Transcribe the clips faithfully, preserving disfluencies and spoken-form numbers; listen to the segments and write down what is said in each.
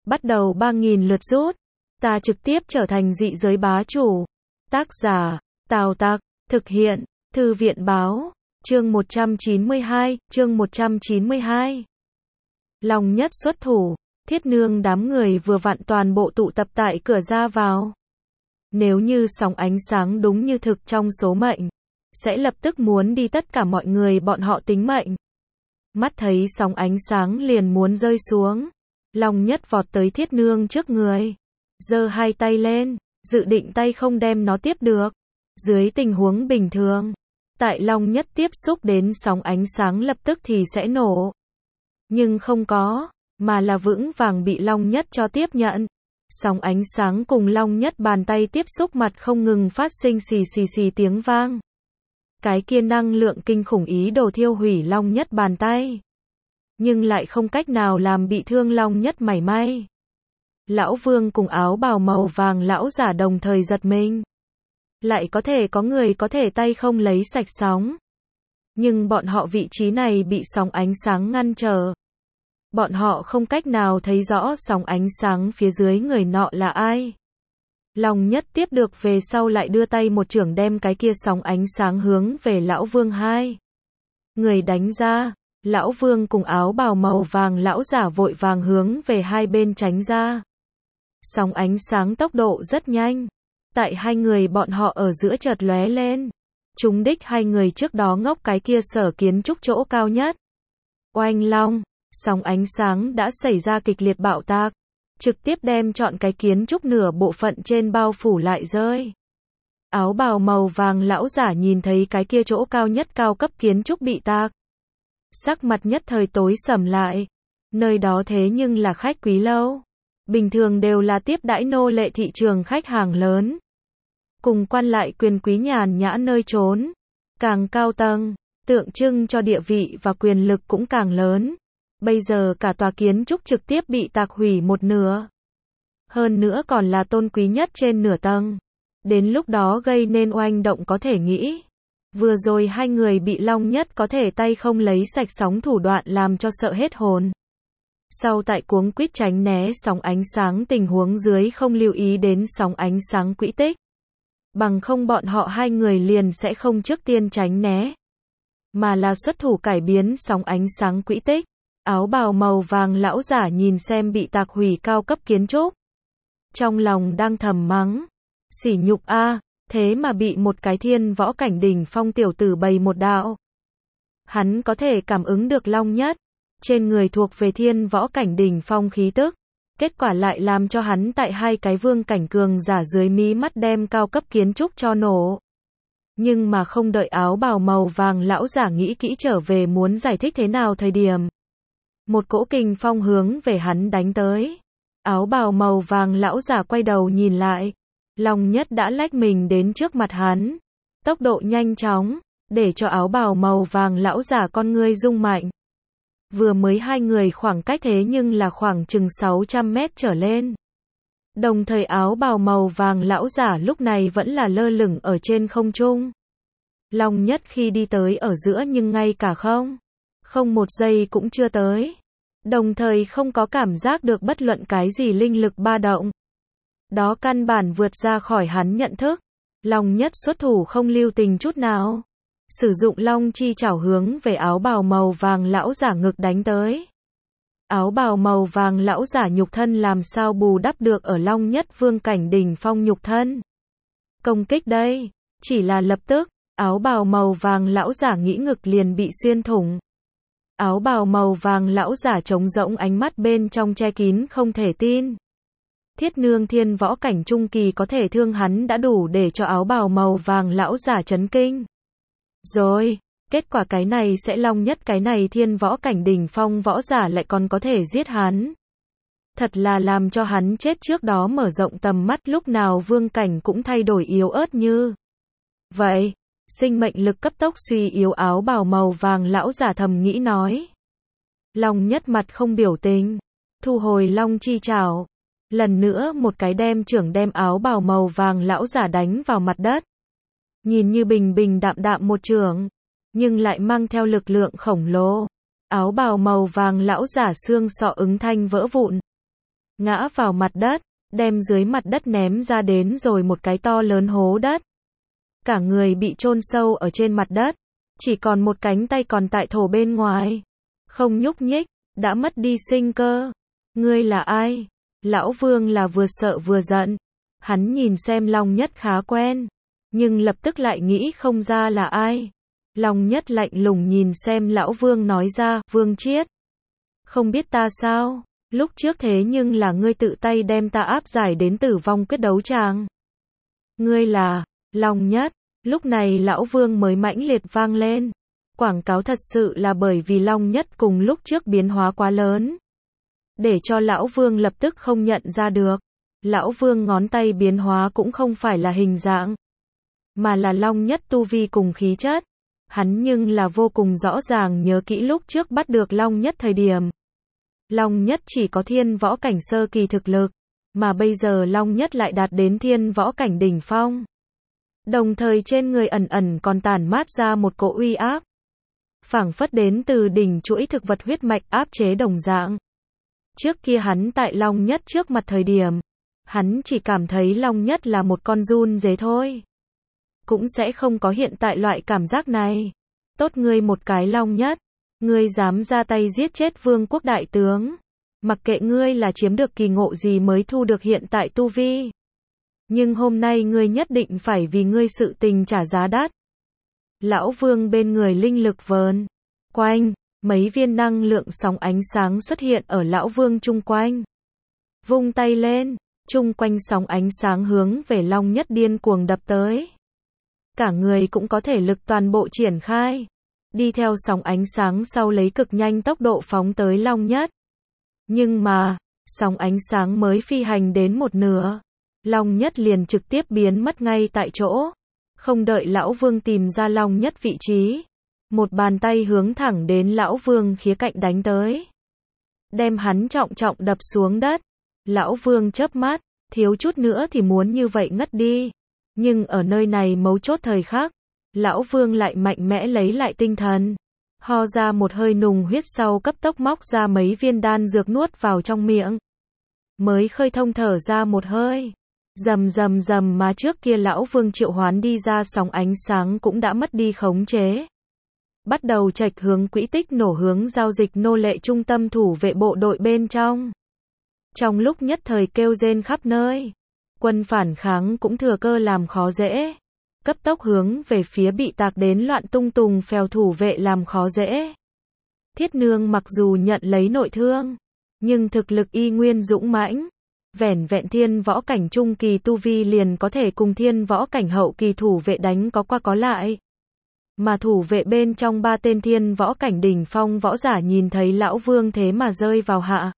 bắt đầu ba nghìn lượt rút. Ta trực tiếp trở thành dị giới bá chủ. Tác giả, Tào Tặc, thực hiện, Thư viện báo, chương một trăm chín mươi hai, chương một trăm chín mươi hai. Long Nhất xuất thủ, Thiết Nương đám người vừa vặn toàn bộ tụ tập tại cửa ra vào. Nếu như sóng ánh sáng đúng như thực trong số mệnh, sẽ lập tức muốn đi tất cả mọi người bọn họ tính mệnh. Mắt thấy sóng ánh sáng liền muốn rơi xuống, Long Nhất vọt tới Thiết Nương trước người, giơ hai tay lên, dự định tay không đem nó tiếp được. Dưới tình huống bình thường, tại Long Nhất tiếp xúc đến sóng ánh sáng lập tức thì sẽ nổ. Nhưng không có, mà là vững vàng bị Long Nhất cho tiếp nhận. Sóng ánh sáng cùng Long Nhất bàn tay tiếp xúc mặt không ngừng phát sinh xì xì xì tiếng vang. Cái kia năng lượng kinh khủng ý đồ thiêu hủy Long Nhất bàn tay, nhưng lại không cách nào làm bị thương Long Nhất mảy may. Lão Vương cùng áo bào màu vàng lão giả đồng thời giật mình. Lại có thể có người có thể tay không lấy sạch sóng. Nhưng bọn họ vị trí này bị sóng ánh sáng ngăn trở. Bọn họ không cách nào thấy rõ sóng ánh sáng phía dưới người nọ là ai. Long Nhất tiếp được về sau lại đưa tay một chưởng đem cái kia sóng ánh sáng hướng về Lão Vương hai người đánh ra. Lão Vương cùng áo bào màu vàng lão giả vội vàng hướng về hai bên tránh ra. Sóng ánh sáng tốc độ rất nhanh. Tại hai người bọn họ ở giữa chợt lóe lên. Trúng đích hai người trước đó ngốc cái kia sở kiến trúc chỗ cao nhất. Oanh long, sóng ánh sáng đã xảy ra kịch liệt bạo tạc, trực tiếp đem trọn cái kiến trúc nửa bộ phận trên bao phủ lại rơi. Áo bào màu vàng lão giả nhìn thấy cái kia chỗ cao nhất cao cấp kiến trúc bị tạc. Sắc mặt nhất thời tối sầm lại. Nơi đó thế nhưng là khách quý lâu. Bình thường đều là tiếp đãi nô lệ thị trường khách hàng lớn. Cùng quan lại quyền quý nhàn nhã nơi trốn. Càng cao tầng, tượng trưng cho địa vị và quyền lực cũng càng lớn. Bây giờ cả tòa kiến trúc trực tiếp bị tạc hủy một nửa. Hơn nữa còn là tôn quý nhất trên nửa tầng. Đến lúc đó gây nên oanh động có thể nghĩ. Vừa rồi hai người bị Long Nhất có thể tay không lấy sạch sóng thủ đoạn làm cho sợ hết hồn. Sau tại cuống quýt tránh né sóng ánh sáng tình huống dưới không lưu ý đến sóng ánh sáng quỹ tích. Bằng không bọn họ hai người liền sẽ không trước tiên tránh né, mà là xuất thủ cải biến sóng ánh sáng quỹ tích. Áo bào màu vàng lão giả nhìn xem bị tạc hủy cao cấp kiến trúc. Trong lòng đang thầm mắng. Sỉ nhục a, thế mà bị một cái thiên võ cảnh đỉnh phong tiểu tử bày một đạo. Hắn có thể cảm ứng được Long Nhất trên người thuộc về thiên võ cảnh đỉnh phong khí tức. Kết quả lại làm cho hắn tại hai cái vương cảnh cường giả dưới mí mắt đem cao cấp kiến trúc cho nổ. Nhưng mà không đợi áo bào màu vàng lão giả nghĩ kỹ trở về muốn giải thích thế nào thời điểm. Một cỗ kình phong hướng về hắn đánh tới. Áo bào màu vàng lão giả quay đầu nhìn lại. Long Nhất đã lách mình đến trước mặt hắn. Tốc độ nhanh chóng, để cho áo bào màu vàng lão giả con ngươi rung mạnh. Vừa mới hai người khoảng cách thế nhưng là khoảng chừng sáu trăm mét trở lên. Đồng thời áo bào màu vàng lão giả lúc này vẫn là lơ lửng ở trên không trung. Long Nhất khi đi tới ở giữa nhưng ngay cả không. Không một giây cũng chưa tới. Đồng thời không có cảm giác được bất luận cái gì linh lực ba động. Đó căn bản vượt ra khỏi hắn nhận thức. Long Nhất xuất thủ không lưu tình chút nào. Sử dụng long chi chảo hướng về áo bào màu vàng lão giả ngực đánh tới. Áo bào màu vàng lão giả nhục thân làm sao bù đắp được ở Long Nhất vương cảnh đỉnh phong nhục thân. Công kích đây, chỉ là lập tức, áo bào màu vàng lão giả nghĩ ngực liền bị xuyên thủng. Áo bào màu vàng lão giả trống rỗng ánh mắt bên trong che kín không thể tin. Thiết Nương thiên võ cảnh trung kỳ có thể thương hắn đã đủ để cho áo bào màu vàng lão giả chấn kinh. Rồi, kết quả cái này sẽ Long Nhất cái này thiên võ cảnh đỉnh phong võ giả lại còn có thể giết hắn. Thật là làm cho hắn chết trước đó mở rộng tầm mắt lúc nào vương cảnh cũng thay đổi yếu ớt như. Vậy, sinh mệnh lực cấp tốc suy yếu áo bào màu vàng lão giả thầm nghĩ nói. Long Nhất mặt không biểu tình, thu hồi long chi chảo. Lần nữa một cái đem trưởng đem áo bào màu vàng lão giả đánh vào mặt đất. Nhìn như bình bình đạm đạm một chưởng, nhưng lại mang theo lực lượng khổng lồ. Áo bào màu vàng lão giả xương sọ ứng thanh vỡ vụn. ngã vào mặt đất, đem dưới mặt đất ném ra đến rồi một cái to lớn hố đất. Cả người bị chôn sâu ở trên mặt đất, chỉ còn một cánh tay còn tại thổ bên ngoài, không nhúc nhích, đã mất đi sinh cơ. Ngươi là ai? Lão Vương là vừa sợ vừa giận. Hắn nhìn xem Long Nhất khá quen, nhưng lập tức lại nghĩ không ra là ai. Long Nhất lạnh lùng nhìn xem Lão Vương nói ra, Vương Chiết. Không biết ta sao? Lúc trước thế nhưng là ngươi tự tay đem ta áp giải đến tử vong quyết đấu tràng. Ngươi là Long Nhất. Lúc này Lão Vương mới mãnh liệt vang lên. Quảng cáo thật sự là bởi vì Long Nhất cùng lúc trước biến hóa quá lớn, để cho Lão Vương lập tức không nhận ra được. Lão Vương ngón tay biến hóa cũng không phải là hình dạng, mà là Long Nhất tu vi cùng khí chất. Hắn nhưng là vô cùng rõ ràng nhớ kỹ lúc trước bắt được Long Nhất thời điểm. Long Nhất chỉ có thiên võ cảnh sơ kỳ thực lực, mà bây giờ Long Nhất lại đạt đến thiên võ cảnh đỉnh phong. Đồng thời trên người ẩn ẩn còn tản mát ra một cỗ uy áp, phảng phất đến từ đỉnh chuỗi thực vật huyết mạch áp chế đồng dạng. Trước kia hắn tại Long Nhất trước mặt thời điểm, hắn chỉ cảm thấy Long Nhất là một con giun dế thôi, cũng sẽ không có hiện tại loại cảm giác này. Tốt ngươi một cái Long Nhất, ngươi dám ra tay giết chết vương quốc đại tướng, mặc kệ ngươi là chiếm được kỳ ngộ gì mới thu được hiện tại tu vi, nhưng hôm nay ngươi nhất định phải vì ngươi sự tình trả giá đắt. Lão Vương bên người linh lực vờn quanh, mấy viên năng lượng sóng ánh sáng xuất hiện ở Lão Vương chung quanh. Vung tay lên, chung quanh sóng ánh sáng hướng về Long Nhất điên cuồng đập tới. Cả người cũng có thể lực toàn bộ triển khai, đi theo sóng ánh sáng sau lấy cực nhanh tốc độ phóng tới Long Nhất. Nhưng mà, sóng ánh sáng mới phi hành đến một nửa, Long Nhất liền trực tiếp biến mất ngay tại chỗ. Không đợi Lão Vương tìm ra Long Nhất vị trí, một bàn tay hướng thẳng đến Lão Vương khía cạnh đánh tới, đem hắn trọng trọng đập xuống đất. Lão Vương chớp mắt, thiếu chút nữa thì muốn như vậy ngất đi. Nhưng ở nơi này mấu chốt thời khắc, Lão Vương lại mạnh mẽ lấy lại tinh thần, ho ra một hơi nùng huyết sau cấp tốc móc ra mấy viên đan dược nuốt vào trong miệng, mới khơi thông thở ra một hơi. Rầm rầm rầm mà trước kia Lão Vương triệu hoán đi ra sóng ánh sáng cũng đã mất đi khống chế, bắt đầu chệch hướng quỹ tích nổ hướng giao dịch nô lệ trung tâm thủ vệ bộ đội bên trong. Trong lúc nhất thời kêu rên khắp nơi, quân phản kháng cũng thừa cơ làm khó dễ, cấp tốc hướng về phía bị tạc đến loạn tung tùng phèo thủ vệ làm khó dễ. Thiết Nương mặc dù nhận lấy nội thương, nhưng thực lực y nguyên dũng mãnh, vẻn vẹn thiên võ cảnh trung kỳ tu vi liền có thể cùng thiên võ cảnh hậu kỳ thủ vệ đánh có qua có lại. Mà thủ vệ bên trong ba tên thiên võ cảnh đỉnh phong võ giả nhìn thấy Lão Vương thế mà rơi vào hạ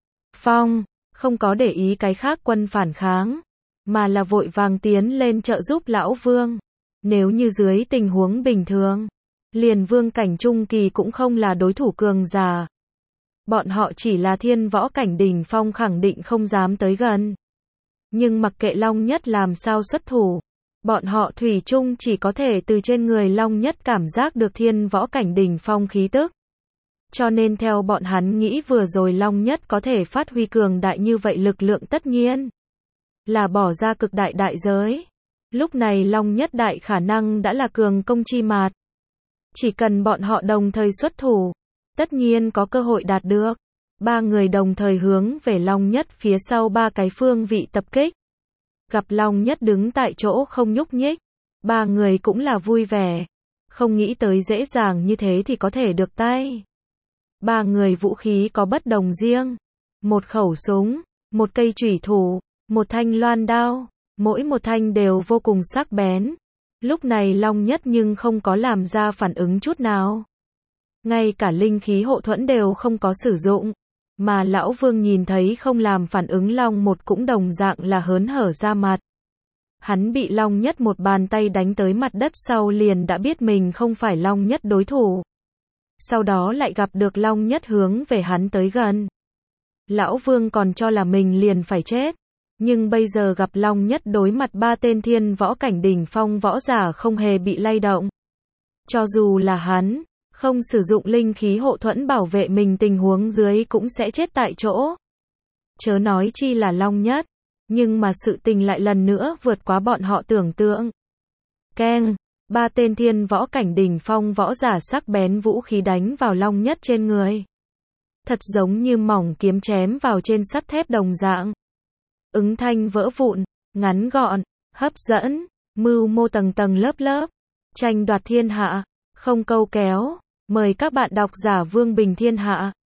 phong, không có để ý cái khác quân phản kháng, mà là vội vàng tiến lên trợ giúp Lão Vương. Nếu như dưới tình huống bình thường, liền vương cảnh trung kỳ cũng không là đối thủ cường giả. Bọn họ chỉ là thiên võ cảnh đỉnh phong khẳng định không dám tới gần. Nhưng mặc kệ Long Nhất làm sao xuất thủ, bọn họ thủy chung chỉ có thể từ trên người Long Nhất cảm giác được thiên võ cảnh đỉnh phong khí tức. Cho nên theo bọn hắn nghĩ vừa rồi Long Nhất có thể phát huy cường đại như vậy lực lượng tất nhiên là bỏ ra cực đại đại giới. Lúc này Long Nhất đại khả năng đã là cường công chi mạt. Chỉ cần bọn họ đồng thời xuất thủ, tất nhiên có cơ hội đạt được. Ba người đồng thời hướng về Long Nhất phía sau ba cái phương vị tập kích. Gặp Long Nhất đứng tại chỗ không nhúc nhích, ba người cũng là vui vẻ, không nghĩ tới dễ dàng như thế thì có thể được tay. Ba người vũ khí có bất đồng riêng, một khẩu súng, một cây chủy thủ, một thanh loan đao, mỗi một thanh đều vô cùng sắc bén. Lúc này Long Nhất nhưng không có làm ra phản ứng chút nào, ngay cả linh khí hộ thuẫn đều không có sử dụng, mà Lão Vương nhìn thấy không làm phản ứng Long một cũng đồng dạng là hớn hở ra mặt. Hắn bị Long Nhất một bàn tay đánh tới mặt đất sau liền đã biết mình không phải Long Nhất đối thủ. Sau đó lại gặp được Long Nhất hướng về hắn tới gần. Lão Vương còn cho là mình liền phải chết, nhưng bây giờ gặp Long Nhất đối mặt ba tên thiên võ cảnh đỉnh phong võ giả không hề bị lay động. Cho dù là hắn, không sử dụng linh khí hộ thuẫn bảo vệ mình tình huống dưới cũng sẽ chết tại chỗ. chớ nói chi là Long Nhất. Nhưng mà sự tình lại lần nữa vượt quá bọn họ tưởng tượng. Keng, ba tên thiên võ cảnh đỉnh phong võ giả sắc bén vũ khí đánh vào Long Nhất trên người. Thật giống như mỏng kiếm chém vào trên sắt thép đồng dạng. Ứng thanh vỡ vụn, ngắn gọn, hấp dẫn, mưu mô tầng tầng lớp lớp, tranh đoạt thiên hạ, không câu kéo. Mời các bạn đọc giả Vương Bình Thiên Hạ.